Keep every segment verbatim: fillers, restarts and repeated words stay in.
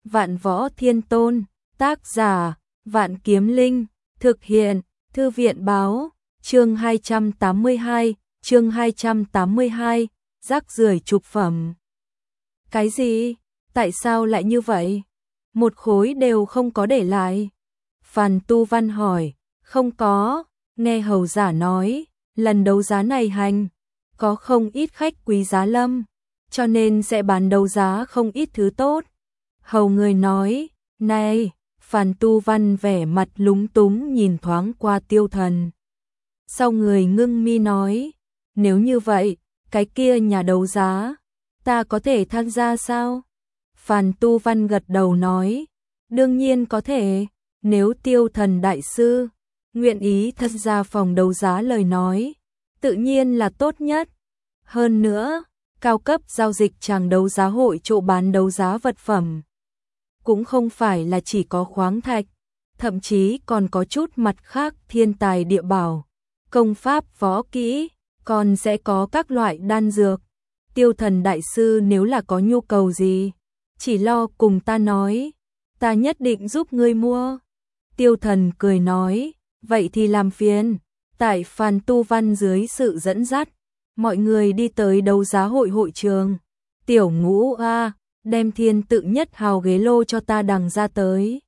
Vạn Võ Thiên Tôn, tác giả, Vạn Kiếm Linh, thực hiện, Thư viện báo, chương hai trăm tám mươi hai, chương hai trăm tám mươi hai, rác rưởi chụp phẩm. Cái gì? Tại sao lại như vậy? Một khối đều không có để lại. Phàn Tu Văn hỏi, không có, nghe hầu giả nói, lần đấu giá này hành, có không ít khách quý giá lâm, cho nên sẽ bán đấu giá không ít thứ tốt. Hầu người nói, này, Phàn Tu Văn vẻ mặt lúng túng nhìn thoáng qua Tiêu Thần. Sau người ngưng mi nói, nếu như vậy, cái kia nhà đấu giá, ta có thể tham gia sao? Phàn Tu Văn gật đầu nói, đương nhiên có thể, nếu Tiêu Thần đại sư nguyện ý tham gia phòng đấu giá lời nói, tự nhiên là tốt nhất. Hơn nữa, cao cấp giao dịch tràng đấu giá hội chỗ bán đấu giá vật phẩm, cũng không phải là chỉ có khoáng thạch, thậm chí còn có chút mặt khác thiên tài địa bảo, công pháp võ kỹ, còn sẽ có các loại đan dược. Tiêu Thần đại sư nếu là có nhu cầu gì, chỉ lo cùng ta nói, ta nhất định giúp ngươi mua. Tiêu Thần cười nói, vậy thì làm phiền. Tại Phàn Tu Văn dưới sự dẫn dắt, mọi người đi tới đấu giá hội hội trường. Tiểu Ngũ a, đem thiên tự nhất hào ghế lô cho ta đằng ra tới.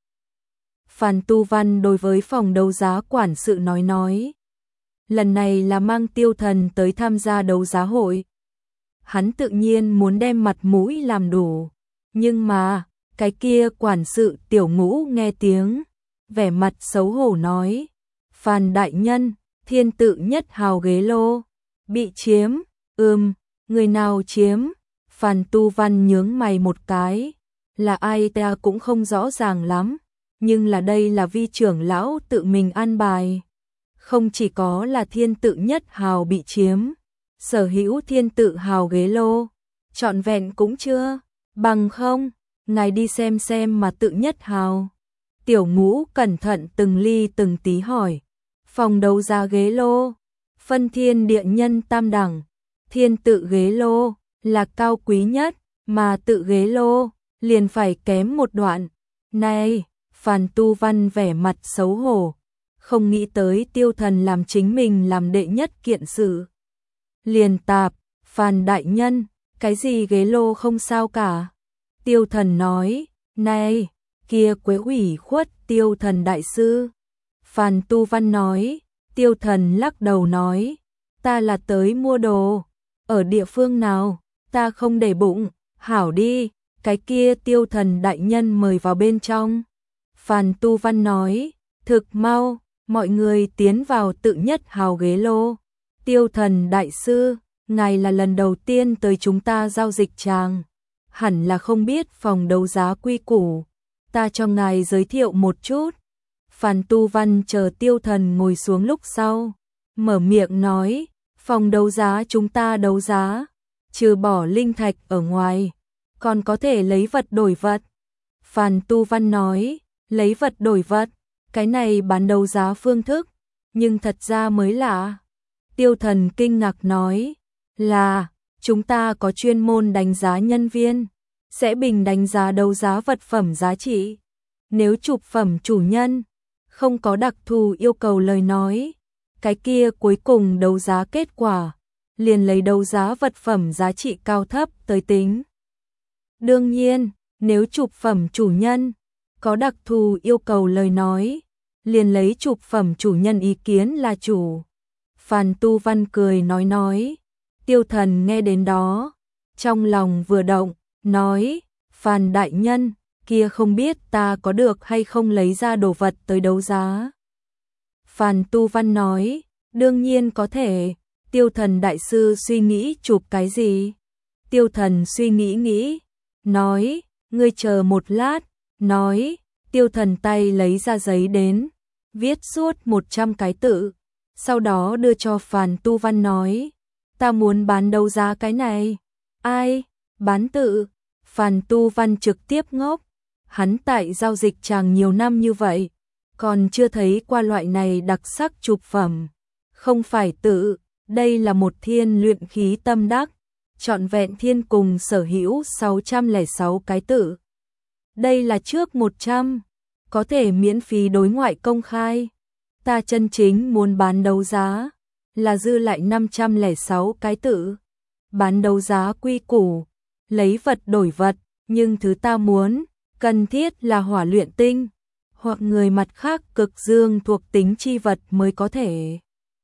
Phàn Tu Văn đối với phòng đấu giá quản sự nói nói. Lần này là mang Tiêu Thần tới tham gia đấu giá hội. Hắn tự nhiên muốn đem mặt mũi làm đủ. Nhưng mà, cái kia quản sự Tiểu Ngũ nghe tiếng, vẻ mặt xấu hổ nói. Phàn đại nhân, thiên tự nhất hào ghế lô, bị chiếm, ừm, người nào chiếm? Phàn Tu Văn nhướng mày một cái, là ai ta cũng không rõ ràng lắm, nhưng là đây là vi trưởng lão tự mình an bài. Không chỉ có là thiên tự nhất hào bị chiếm, sở hữu thiên tự hào ghế lô, trọn vẹn cũng chưa, bằng không, ngài đi xem xem mà tự nhất hào. Tiểu Ngũ cẩn thận từng ly từng tí hỏi, phòng đấu giá ghế lô, phân thiên địa nhân tam đẳng, thiên tự ghế lô là cao quý nhất, mà tự ghế lô liền phải kém một đoạn. Này, Phàn Tu Văn vẻ mặt xấu hổ, không nghĩ tới Tiêu Thần làm chính mình làm đệ nhất kiện sự. Liền tạp, Phàn đại nhân, cái gì ghế lô không sao cả. Tiêu Thần nói, này, kia quế ủy khuất Tiêu Thần đại sư. Phàn Tu Văn nói, Tiêu Thần lắc đầu nói, ta là tới mua đồ, ở địa phương nào, ta không để bụng, hảo đi, cái kia Tiêu Thần đại nhân mời vào bên trong. Phàn Tu Văn nói, thực mau, mọi người tiến vào tự nhất hào ghế lô. Tiêu Thần đại sư, ngài là lần đầu tiên tới chúng ta giao dịch tràng, hẳn là không biết phòng đấu giá quy củ, ta cho ngài giới thiệu một chút. Phàn Tu Văn chờ Tiêu Thần ngồi xuống lúc sau, mở miệng nói, phòng đấu giá chúng ta đấu giá, trừ bỏ linh thạch ở ngoài, còn có thể lấy vật đổi vật. Phàn Tu Văn nói, lấy vật đổi vật, cái này bán đấu giá phương thức, nhưng thật ra mới lạ. Tiêu Thần kinh ngạc nói, là, chúng ta có chuyên môn đánh giá nhân viên, sẽ bình đánh giá đấu giá vật phẩm giá trị. Nếu chụp phẩm chủ nhân không có đặc thù yêu cầu lời nói, cái kia cuối cùng đấu giá kết quả, liền lấy đấu giá vật phẩm giá trị cao thấp tới tính. Đương nhiên, nếu chụp phẩm chủ nhân có đặc thù yêu cầu lời nói, liền lấy chụp phẩm chủ nhân ý kiến là chủ. Phàn Tu Văn cười nói nói, Tiêu Thần nghe đến đó, trong lòng vừa động, nói, Phàn đại nhân, kia không biết ta có được hay không lấy ra đồ vật tới đấu giá. Phàn Tu Văn nói, đương nhiên có thể. Tiêu Thần đại sư suy nghĩ chụp cái gì? Tiêu Thần suy nghĩ nghĩ, nói, ngươi chờ một lát, nói, Tiêu Thần tay lấy ra giấy đến, viết suốt một trăm cái tự, sau đó đưa cho Phàn Tu Văn nói, ta muốn bán đấu giá cái này. Ai? Bán tự? Phàn Tu Văn trực tiếp ngốc, hắn tại giao dịch tràng nhiều năm như vậy, còn chưa thấy qua loại này đặc sắc chụp phẩm. Không phải tự, đây là một thiên luyện khí tâm đắc, trọn vẹn thiên cùng sở hữu sáu trăm lẻ sáu cái tự. Đây là trước một trăm, có thể miễn phí đối ngoại công khai. Ta chân chính muốn bán đấu giá, là dư lại năm trăm lẻ sáu cái tự. Bán đấu giá quy củ, lấy vật đổi vật, nhưng thứ ta muốn, cần thiết là hỏa luyện tinh, hoặc người mặt khác cực dương thuộc tính chi vật mới có thể.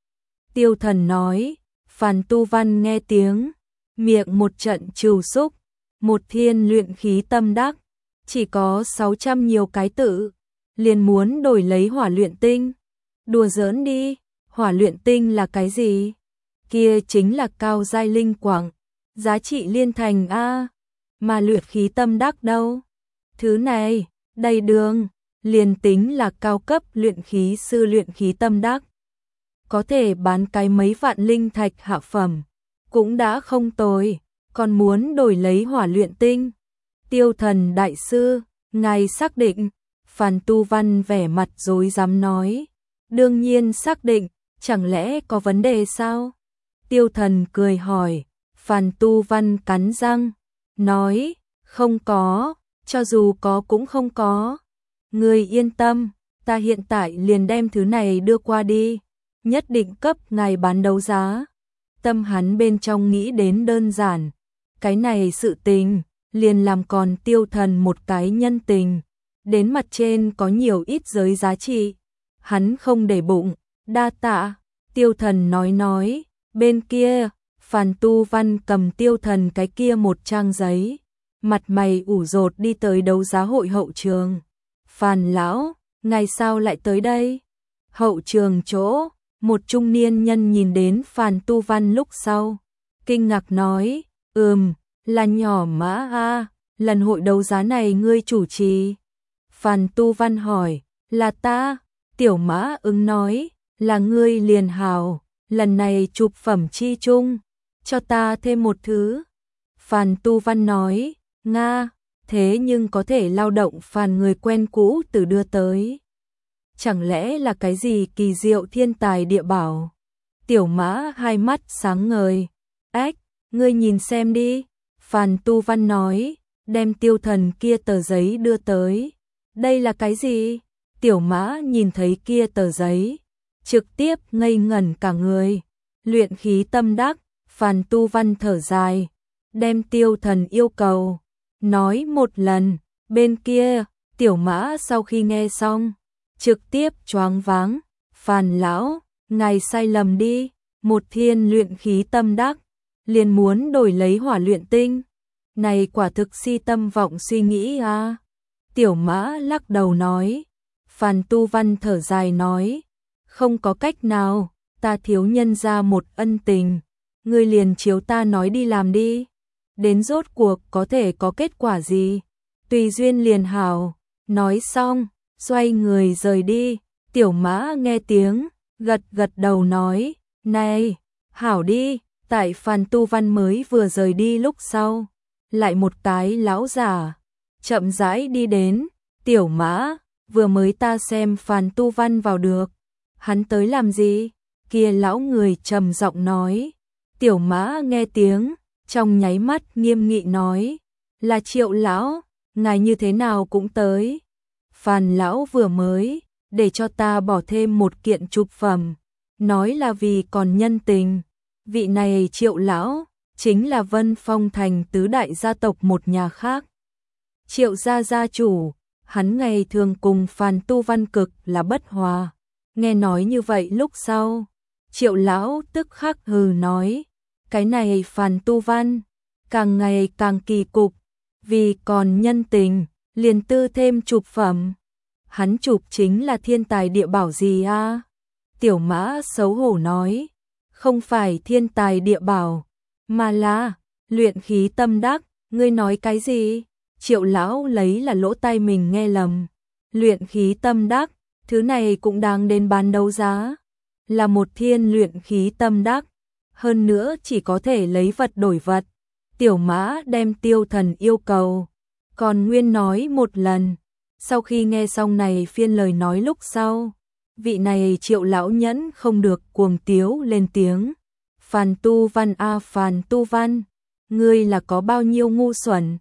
Tiêu Thần nói, Phàn Tu Văn nghe tiếng, miệng một trận trừu xúc, một thiên luyện khí tâm đắc, chỉ có sáu trăm nhiều cái tự, liền muốn đổi lấy hỏa luyện tinh. Đùa giỡn đi, hỏa luyện tinh là cái gì? Kia chính là cao giai linh quặng, giá trị liên thành a, mà luyện khí tâm đắc đâu? Thứ này, đầy đường, liền tính là cao cấp luyện khí sư luyện khí tâm đắc, có thể bán cái mấy vạn linh thạch hạ phẩm, cũng đã không tồi, còn muốn đổi lấy hỏa luyện tinh. Tiêu Thần đại sư, ngài xác định? Phàn Tu Văn vẻ mặt rối rắm nói, đương nhiên xác định, chẳng lẽ có vấn đề sao? Tiêu Thần cười hỏi, Phàn Tu Văn cắn răng, nói, không có, cho dù có cũng không có. Ngươi yên tâm, ta hiện tại liền đem thứ này đưa qua đi, nhất định cấp ngài bán đấu giá. Tâm hắn bên trong nghĩ đến đơn giản, cái này sự tình, liền làm còn Tiêu Thần một cái nhân tình, đến mặt trên có nhiều ít giới giá trị. Hắn không để bụng, đa tạ. Tiêu Thần nói nói, bên kia, Phàn Tu Văn cầm Tiêu Thần cái kia một trang giấy, mặt mày ủ rột đi tới đấu giá hội hậu trường. Phàn lão, ngài sao lại tới đây? Hậu trường chỗ, một trung niên nhân nhìn đến Phàn Tu Văn lúc sau, kinh ngạc nói, ừm, là nhỏ Mã a, lần hội đấu giá này ngươi chủ trì. Phàn Tu Văn hỏi, là ta? Tiểu Mã ứng nói, là ngươi liền hào, lần này chụp phẩm chi chung, cho ta thêm một thứ. Phàn Tu Văn nói, Nga, thế nhưng có thể lao động Phàn người quen cũ từ đưa tới. Chẳng lẽ là cái gì kỳ diệu thiên tài địa bảo? Tiểu Mã hai mắt sáng ngời, ếch, ngươi nhìn xem đi. Phàn Tu Văn nói, đem Tiêu Thần kia tờ giấy đưa tới. Đây là cái gì? Tiểu Mã nhìn thấy kia tờ giấy, trực tiếp ngây ngẩn cả người. Luyện khí tâm đắc. Phàn Tu Văn thở dài, đem Tiêu Thần yêu cầu nói một lần. Bên kia, Tiểu Mã sau khi nghe xong, trực tiếp choáng váng. Phàn lão, ngài sai lầm đi, một thiên luyện khí tâm đắc, liền muốn đổi lấy hỏa luyện tinh. Này quả thực si tâm vọng suy nghĩ à. Tiểu Mã lắc đầu nói. Phàn Tu Văn thở dài nói, không có cách nào, ta thiếu nhân ra một ân tình, ngươi liền chiếu ta nói đi làm đi. Đến rốt cuộc có thể có kết quả gì? Tùy duyên liền hảo. Nói xong, xoay người rời đi. Tiểu Mã nghe tiếng, gật gật đầu nói, này, hảo đi. Tại Phàn Tu Văn mới vừa rời đi lúc sau, lại một cái lão giả chậm rãi đi đến. Tiểu Mã, vừa mới ta xem Phàn Tu Văn vào được, hắn tới làm gì? Kia lão người trầm giọng nói. Tiểu Mã nghe tiếng, trong nháy mắt nghiêm nghị nói, là Triệu lão, ngài như thế nào cũng tới. Phàn lão vừa mới để cho ta bỏ thêm một kiện chụp phẩm, nói là vì còn nhân tình. Vị này Triệu lão chính là Vân Phong thành tứ đại gia tộc một nhà khác. Triệu gia gia chủ, hắn ngày thường cùng Phàn Tu Văn cực là bất hòa. Nghe nói như vậy lúc sau, Triệu lão tức khắc hừ nói, cái này Phàn Tu Văn càng ngày càng kỳ cục, vì còn nhân tình, liền tư thêm chụp phẩm. Hắn chụp chính là thiên tài địa bảo gì a? Tiểu Mã xấu hổ nói, không phải thiên tài địa bảo, mà là luyện khí tâm đắc. Ngươi nói cái gì? Triệu lão lấy là lỗ tai mình nghe lầm. Luyện khí tâm đắc, thứ này cũng đang đến bán đấu giá, là một thiên luyện khí tâm đắc, hơn nữa chỉ có thể lấy vật đổi vật. Tiểu Mã đem Tiêu Thần yêu cầu còn nguyên nói một lần. Sau khi nghe xong này phiên lời nói lúc sau, vị này Triệu lão nhẫn không được cuồng tiếu lên tiếng. Phàn Tu Văn a, Phàn Tu Văn, ngươi là có bao nhiêu ngu xuẩn,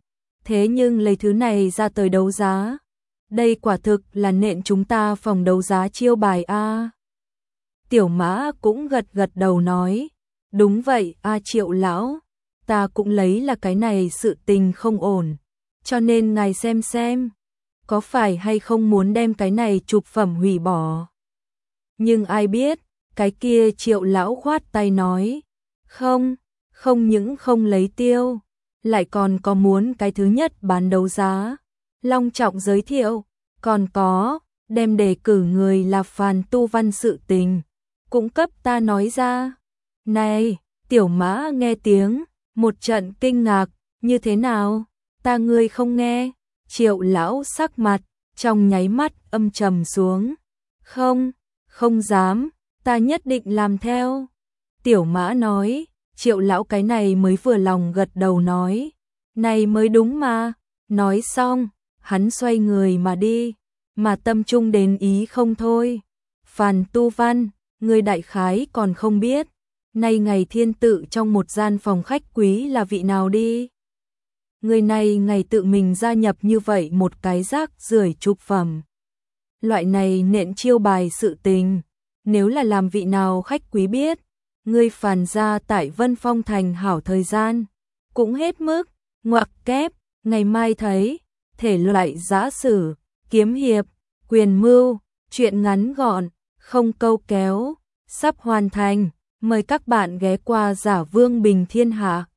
thế nhưng lấy thứ này ra tới đấu giá. Đây quả thực là nện chúng ta phòng đấu giá chiêu bài a. Tiểu Mã cũng gật gật đầu nói, đúng vậy a Triệu lão, ta cũng lấy là cái này sự tình không ổn, cho nên ngài xem xem, có phải hay không muốn đem cái này chụp phẩm hủy bỏ. Nhưng ai biết, cái kia Triệu lão khoát tay nói, không, không những không lấy tiêu, lại còn có muốn cái thứ nhất bán đấu giá, long trọng giới thiệu, còn có, đem đề cử người là Phàn Tu Văn sự tình, cũng cấp ta nói ra. Này, Tiểu Mã nghe tiếng, một trận kinh ngạc, như thế nào, ta ngươi không nghe, Triệu lão sắc mặt, trong nháy mắt âm trầm xuống, không, không dám, ta nhất định làm theo. Tiểu Mã nói, Triệu lão cái này mới vừa lòng gật đầu nói, này mới đúng mà, nói xong, hắn xoay người mà đi, mà tâm trung đến ý không thôi. Phàn Tu Văn, người đại khái còn không biết, nay ngày thiên tự trong một gian phòng khách quý là vị nào đi. Người này ngày tự mình gia nhập như vậy một cái rác rưởi trục phẩm. Loại này nện chiêu bài sự tình, nếu là làm vị nào khách quý biết, ngươi Phàn gia tại Vân Phong Thành hảo thời gian, cũng hết mức, ngoặc kép, ngày mai thấy, thể loại giã sử, kiếm hiệp, quyền mưu, chuyện ngắn gọn, không câu kéo, sắp hoàn thành, mời các bạn ghé qua Giả Vương Bình Thiên Hạ.